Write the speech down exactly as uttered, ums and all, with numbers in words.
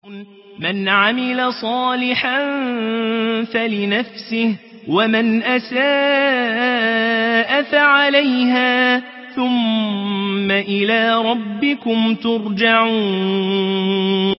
من عمل صالحا فلنفسه ومن أساء فعليها ثم إلى ربكم ترجعون